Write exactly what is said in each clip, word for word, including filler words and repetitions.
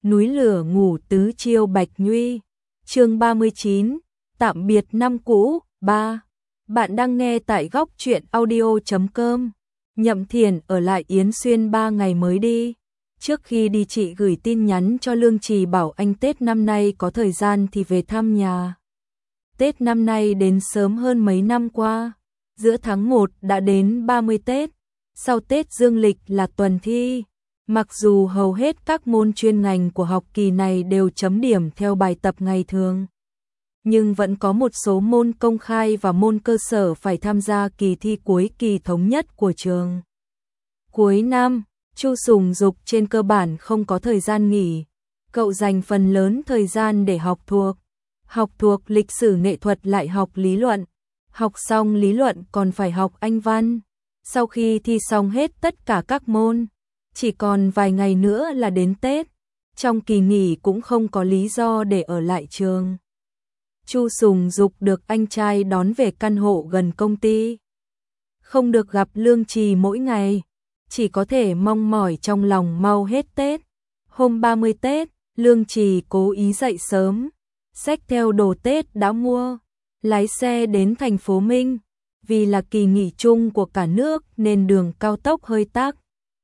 núi lửa ngủ tứ chiêu Bạch Nhuy. Chương ba mươi chín, tạm biệt năm cũ. ba. Bạn đang nghe tại góc truyện audio chấm com. Nhậm Thiền ở lại Yến Xuyên ba ngày mới đi. Trước khi đi chị gửi tin nhắn cho Lương Trì bảo anh Tết năm nay có thời gian thì về thăm nhà. Tết năm nay đến sớm hơn mấy năm qua. Giữa tháng một đã đến ba mươi Tết. Sau Tết dương lịch là tuần thi. Mặc dù hầu hết các môn chuyên ngành của học kỳ này đều chấm điểm theo bài tập ngày thường, nhưng vẫn có một số môn công khai và môn cơ sở phải tham gia kỳ thi cuối kỳ thống nhất của trường. Cuối năm, Chu Sùng Dục trên cơ bản không có thời gian nghỉ, cậu dành phần lớn thời gian để học thuộc. Học thuộc lịch sử nghệ thuật lại học lý luận, học xong lý luận còn phải học Anh văn. Sau khi thi xong hết tất cả các môn, chỉ còn vài ngày nữa là đến Tết, trong kỳ nghỉ cũng không có lý do để ở lại trường. Chu Sùng Dục được anh trai đón về căn hộ gần công ty. Không được gặp Lương Trì mỗi ngày, chỉ có thể mong mỏi trong lòng mau hết Tết. Hôm ba mươi Tết, Lương Trì cố ý dậy sớm, xách theo đồ Tết đã mua, lái xe đến thành phố Minh. Vì là kỳ nghỉ chung của cả nước nên đường cao tốc hơi tắc.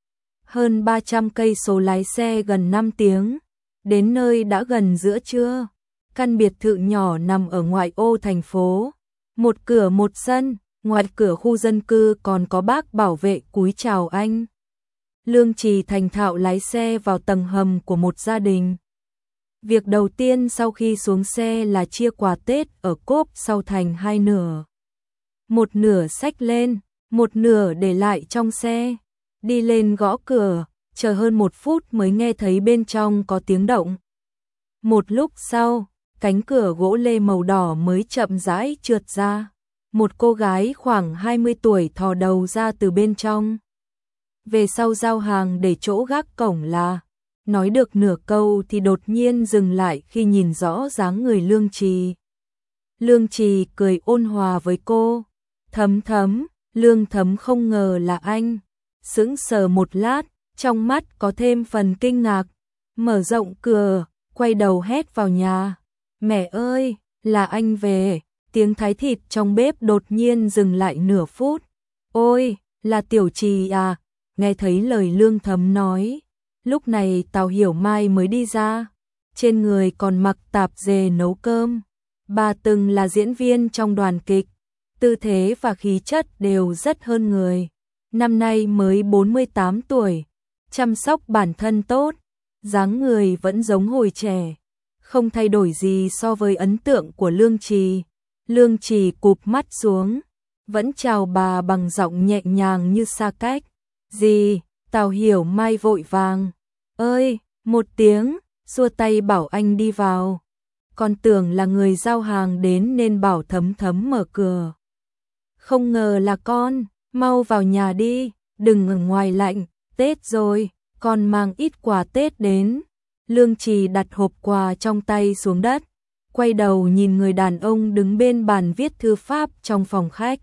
Hơn ba trăm cây số lái xe gần năm tiếng, đến nơi đã gần giữa trưa. Căn biệt thự nhỏ nằm ở ngoại ô thành phố, một cửa một sân, ngoài cửa khu dân cư còn có bác bảo vệ cúi chào anh. Lương Trì thành thạo lái xe vào tầng hầm của một gia đình. Việc đầu tiên sau khi xuống xe là chia quà Tết ở cốp sau thành hai nửa. Một nửa xách lên, một nửa để lại trong xe. Đi lên gõ cửa, chờ hơn một phút mới nghe thấy bên trong có tiếng động. Một lúc sau, cánh cửa gỗ lê màu đỏ mới chậm rãi trượt ra. Một cô gái khoảng hai mươi tuổi thò đầu ra từ bên trong. Về sau giao hàng để chỗ gác cổng là, nói được nửa câu thì đột nhiên dừng lại khi nhìn rõ dáng người Lương Trì. Lương Trì cười ôn hòa với cô. Thấm Thấm, Lương Thấm không ngờ là anh. Sững sờ một lát, trong mắt có thêm phần kinh ngạc, mở rộng cửa, quay đầu hét vào nhà. Mẹ ơi, là anh về. Tiếng thái thịt trong bếp đột nhiên dừng lại nửa phút. Ôi, là Tiểu Trì à, nghe thấy lời Lương Thấm nói. Lúc này Tào Hiểu Mai mới đi ra, trên người còn mặc tạp dề nấu cơm. Bà từng là diễn viên trong đoàn kịch, tư thế và khí chất đều rất hơn người. Năm nay mới bốn mươi tám tuổi, chăm sóc bản thân tốt, dáng người vẫn giống hồi trẻ, không thay đổi gì so với ấn tượng của Lương Trì. Lương Trì cụp mắt xuống, vẫn chào bà bằng giọng nhẹ nhàng như xa cách. Gì? Tào Hiểu Mai vội vàng. Ơi, một tiếng, xua tay bảo anh đi vào. Con tưởng là người giao hàng đến nên bảo Thấm Thấm mở cửa. Không ngờ là con, mau vào nhà đi, đừng ở ngoài lạnh, Tết rồi, con mang ít quà Tết đến. Lương Trì đặt hộp quà trong tay xuống đất, quay đầu nhìn người đàn ông đứng bên bàn viết thư pháp trong phòng khách.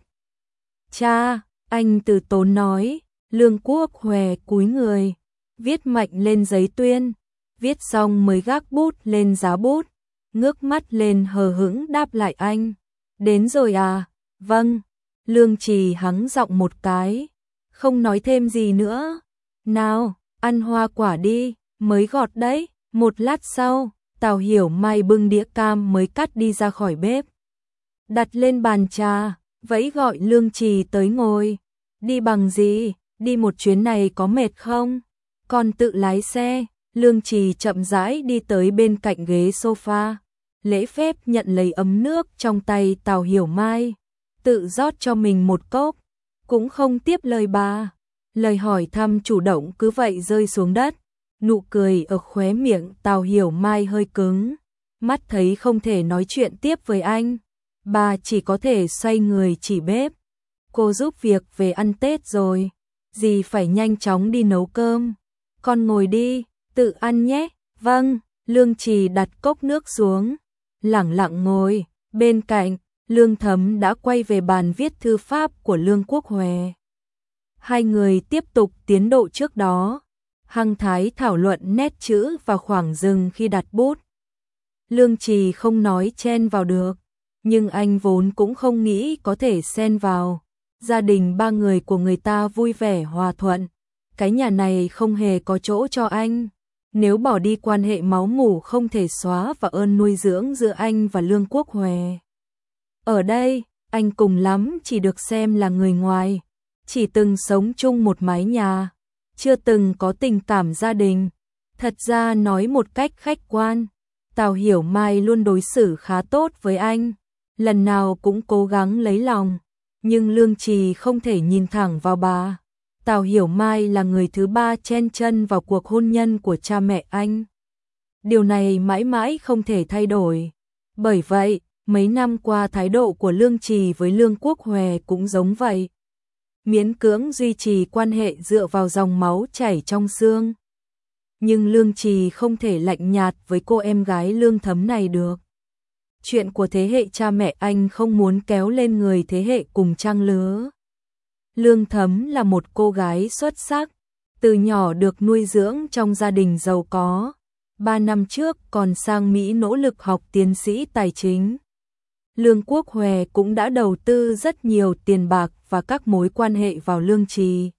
Cha, anh từ tốn nói. Lương Quốc Hòe cúi người, viết mạnh lên giấy tuyên, viết xong mới gác bút lên giá bút, ngước mắt lên hờ hững đáp lại anh. Đến rồi à? Vâng. Lương Trì hắng giọng một cái, không nói thêm gì nữa. Nào, ăn hoa quả đi, mới gọt đấy. Một lát sau, Tào Hiểu Mai bưng đĩa cam mới cắt đi ra khỏi bếp, đặt lên bàn trà, vẫy gọi Lương Trì tới ngồi. Đi bằng gì? Đi một chuyến này có mệt không? Con tự lái xe. Lương Trì chậm rãi đi tới bên cạnh ghế sofa, lễ phép nhận lấy ấm nước trong tay Tào Hiểu Mai, tự rót cho mình một cốc, cũng không tiếp lời bà. Lời hỏi thăm chủ động cứ vậy rơi xuống đất. Nụ cười ở khóe miệng Tào Hiểu Mai hơi cứng, mắt thấy không thể nói chuyện tiếp với anh, bà chỉ có thể xoay người chỉ bếp. Cô giúp việc về ăn Tết rồi, dì phải nhanh chóng đi nấu cơm. Con ngồi đi, tự ăn nhé. Vâng. Lương Trì đặt cốc nước xuống, lẳng lặng ngồi. Bên cạnh, Lương Thấm đã quay về bàn viết thư pháp của Lương Quốc Hòe. Hai người tiếp tục tiến độ trước đó. hăng thái thảo luận nét chữ và khoảng dừng khi đặt bút. Lương Trì không nói chen vào được, nhưng anh vốn cũng không nghĩ có thể xen vào. Gia đình ba người của người ta vui vẻ hòa thuận, cái nhà này không hề có chỗ cho anh. Nếu bỏ đi quan hệ máu mủ không thể xóa và ơn nuôi dưỡng giữa anh và Lương Quốc Huệ. Ở đây, anh cùng lắm chỉ được xem là người ngoài, chỉ từng sống chung một mái nhà, chưa từng có tình cảm gia đình. Thật ra nói một cách khách quan, Tào Hiểu Mai luôn đối xử khá tốt với anh, lần nào cũng cố gắng lấy lòng, nhưng Lương Trì không thể nhìn thẳng vào bà. Tào Hiểu Mai là người thứ ba chen chân vào cuộc hôn nhân của cha mẹ anh. Điều này mãi mãi không thể thay đổi. Bởi vậy, mấy năm qua thái độ của Lương Trì với Lương Quốc Huệ cũng giống vậy. Miễn cưỡng duy trì quan hệ dựa vào dòng máu chảy trong xương. Nhưng Lương Trì không thể lạnh nhạt với cô em gái Lương Thấm này được. Chuyện của thế hệ cha mẹ anh không muốn kéo lên người thế hệ cùng trang lứa. Lương Thấm là một cô gái xuất sắc, từ nhỏ được nuôi dưỡng trong gia đình giàu có. Ba năm trước còn sang Mỹ nỗ lực học tiến sĩ tài chính. Lương Quốc Huệ cũng đã đầu tư rất nhiều tiền bạc và các mối quan hệ vào Lương Trì.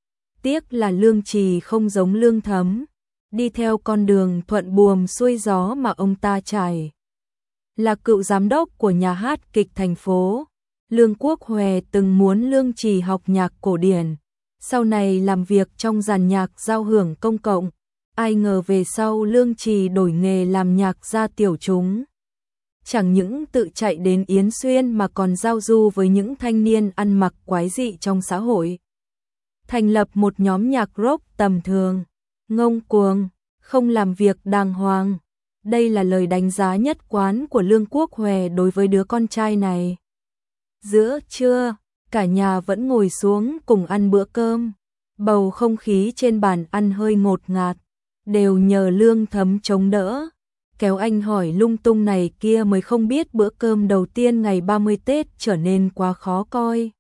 Tiếc là Lương Trì không giống Lương Thấm, đi theo con đường thuận buồm xuôi gió mà ông ta trải. Là cựu giám đốc của nhà hát kịch thành phố, Lương Quốc Huệ từng muốn Lương Trì học nhạc cổ điển, sau này làm việc trong dàn nhạc giao hưởng công cộng. Ai ngờ về sau Lương Trì đổi nghề làm nhạc gia tiểu chúng. Chẳng những tự chạy đến Yến Xuyên mà còn giao du với những thanh niên ăn mặc quái dị trong xã hội. Thành lập một nhóm nhạc rock tầm thường, ngông cuồng, không làm việc đàng hoàng. Đây là lời đánh giá nhất quán của Lương Quốc Huệ đối với đứa con trai này. Giữa trưa, cả nhà vẫn ngồi xuống cùng ăn bữa cơm. Bầu không khí trên bàn ăn hơi ngột ngạt, đều nhờ Lương Thấm chống đỡ. Kéo anh hỏi lung tung này kia mới không biết bữa cơm đầu tiên ngày ba mươi Tết trở nên quá khó coi.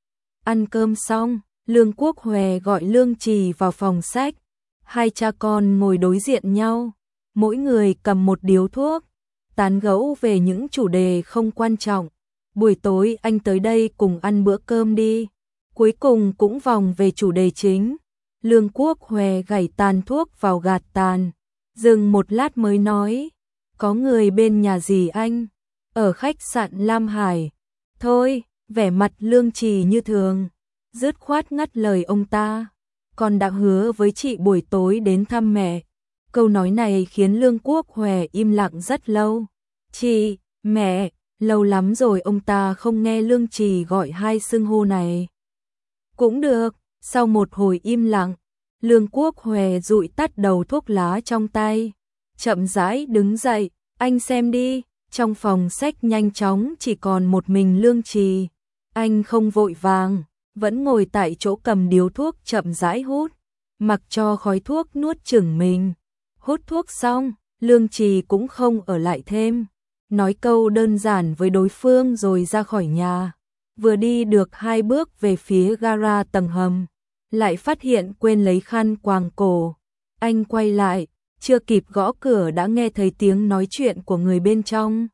Ăn cơm xong, Lương Quốc Huệ gọi Lương Trì vào phòng sách. Hai cha con ngồi đối diện nhau, mỗi người cầm một điếu thuốc, tán gẫu về những chủ đề không quan trọng. Buổi tối anh tới đây cùng ăn bữa cơm đi. Cuối cùng cũng vòng về chủ đề chính. Lương Quốc Huệ gảy tàn thuốc vào gạt tàn, dừng một lát mới nói, có người bên nhà dì anh, ở khách sạn Lam Hải. Thôi, vẻ mặt Lương Trì như thường, dứt khoát ngắt lời ông ta, con đã hứa với chị buổi tối đến thăm mẹ. Câu nói này khiến Lương Quốc Huệ im lặng rất lâu. Chị, mẹ, lâu lắm rồi ông ta không nghe Lương Trì gọi hai xưng hô này. Cũng được, sau một hồi im lặng, Lương Quốc Huệ dụi tắt đầu thuốc lá trong tay, chậm rãi đứng dậy, anh xem đi, trong phòng sách nhanh chóng chỉ còn một mình Lương Trì. Anh không vội vàng, vẫn ngồi tại chỗ cầm điếu thuốc chậm rãi hút, mặc cho khói thuốc nuốt chửng mình. Hút thuốc xong, Lương Trì cũng không ở lại thêm, nói câu đơn giản với đối phương rồi ra khỏi nhà. Vừa đi được hai bước về phía gara tầng hầm, lại phát hiện quên lấy khăn quàng cổ. Anh quay lại, chưa kịp gõ cửa đã nghe thấy tiếng nói chuyện của người bên trong.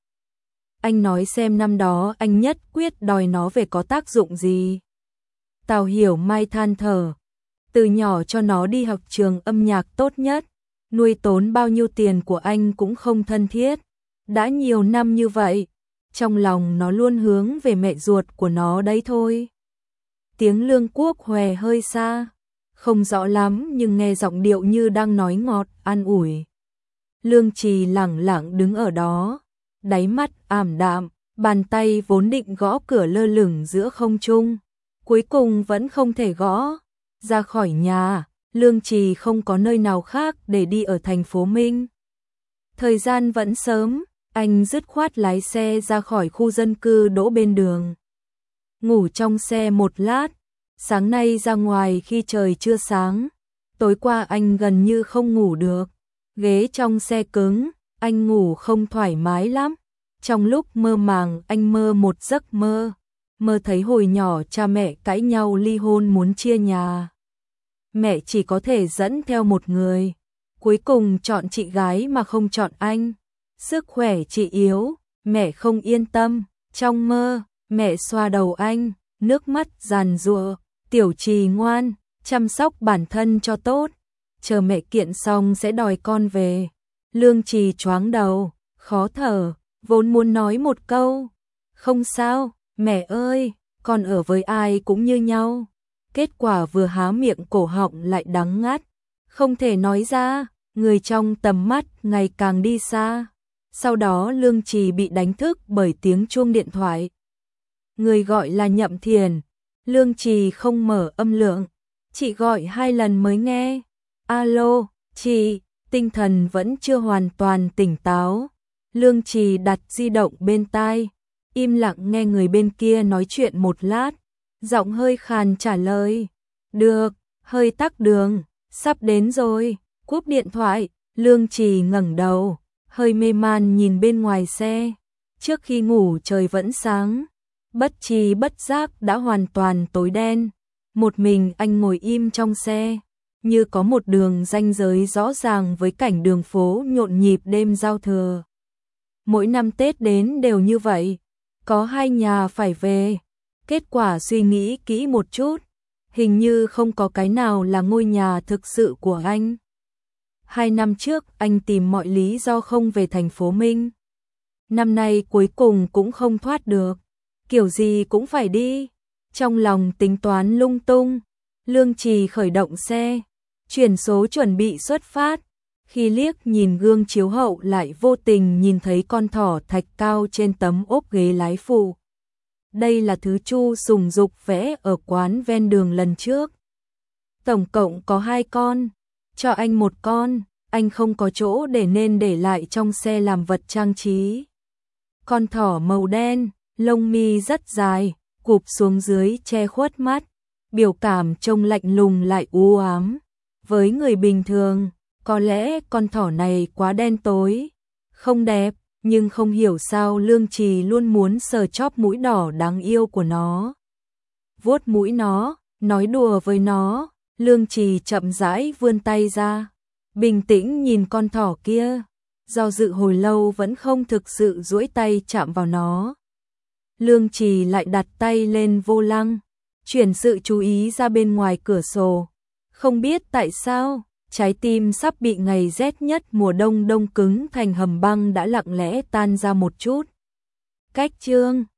Anh nói xem năm đó anh nhất quyết đòi nó về có tác dụng gì. Tào Hiểu Mai than thở, từ nhỏ cho nó đi học trường âm nhạc tốt nhất, nuôi tốn bao nhiêu tiền của anh cũng không thân thiết. Đã nhiều năm như vậy, trong lòng nó luôn hướng về mẹ ruột của nó đấy thôi. Tiếng Lương Quốc Huệ hơi xa, không rõ lắm nhưng nghe giọng điệu như đang nói ngọt, an ủi. Lương Trì lẳng lặng đứng ở đó, đáy mắt ảm đạm, bàn tay vốn định gõ cửa lơ lửng giữa không trung, cuối cùng vẫn không thể gõ. Ra khỏi nhà, Lương Trì không có nơi nào khác để đi ở thành phố Minh. Thời gian vẫn sớm, anh dứt khoát lái xe ra khỏi khu dân cư đỗ bên đường. Ngủ trong xe một lát, sáng nay ra ngoài khi trời chưa sáng. Tối qua anh gần như không ngủ được, ghế trong xe cứng, anh ngủ không thoải mái lắm. Trong lúc mơ màng anh mơ một giấc mơ, mơ thấy hồi nhỏ cha mẹ cãi nhau ly hôn muốn chia nhà. mẹ chỉ có thể dẫn theo một người. Cuối cùng chọn chị gái mà không chọn anh. Sức khỏe chị yếu, mẹ không yên tâm. Trong mơ, mẹ xoa đầu anh, nước mắt giàn giụa. Tiểu Trì ngoan, chăm sóc bản thân cho tốt. Chờ mẹ kiện xong sẽ đòi con về. Lương Trì choáng đầu, khó thở, vốn muốn nói một câu. Không sao, mẹ ơi, con ở với ai cũng như nhau. Kết quả vừa há miệng cổ họng lại đắng ngắt. Không thể nói ra, người trong tầm mắt ngày càng đi xa. Sau đó Lương Trì bị đánh thức bởi tiếng chuông điện thoại. Người gọi là Nhậm Thiền. Lương Trì không mở âm lượng. Chị gọi hai lần mới nghe. Alo, chị, tinh thần vẫn chưa hoàn toàn tỉnh táo. Lương Trì đặt di động bên tai, im lặng nghe người bên kia nói chuyện một lát. Giọng hơi khàn trả lời. Được, hơi tắc đường, sắp đến rồi. Cúp điện thoại, Lương Trì ngẩng đầu, hơi mê man nhìn bên ngoài xe. Trước khi ngủ trời vẫn sáng, bất tri bất giác đã hoàn toàn tối đen. Một mình anh ngồi im trong xe, như có một đường ranh giới rõ ràng với cảnh đường phố nhộn nhịp đêm giao thừa. Mỗi năm Tết đến đều như vậy, có hai nhà phải về. Kết quả suy nghĩ kỹ một chút, hình như không có cái nào là ngôi nhà thực sự của anh. Hai năm trước anh tìm mọi lý do không về thành phố Minh. Năm nay cuối cùng cũng không thoát được, kiểu gì cũng phải đi. Trong lòng tính toán lung tung, Lương Trì khởi động xe, chuyển số chuẩn bị xuất phát. Khi liếc nhìn gương chiếu hậu lại vô tình nhìn thấy con thỏ thạch cao trên tấm ốp ghế lái phụ. Đây là thứ Chu Sùng Dục vẽ ở quán ven đường lần trước. Tổng cộng có hai con, cho anh một con, anh không có chỗ để nên để lại trong xe làm vật trang trí. Con thỏ màu đen, lông mi rất dài, cụp xuống dưới che khuất mắt, biểu cảm trông lạnh lùng lại u ám. Với người bình thường, có lẽ con thỏ này quá đen tối, không đẹp, nhưng không hiểu sao Lương Trì luôn muốn sờ chóp mũi đỏ đáng yêu của nó. Vuốt mũi nó, nói đùa với nó, Lương Trì chậm rãi vươn tay ra, bình tĩnh nhìn con thỏ kia, do dự hồi lâu vẫn không thực sự duỗi tay chạm vào nó. Lương Trì lại đặt tay lên vô lăng, chuyển sự chú ý ra bên ngoài cửa sổ. Không biết tại sao, trái tim sắp bị ngày rét nhất mùa đông đông cứng thành hầm băng đã lặng lẽ tan ra một chút. Cách chương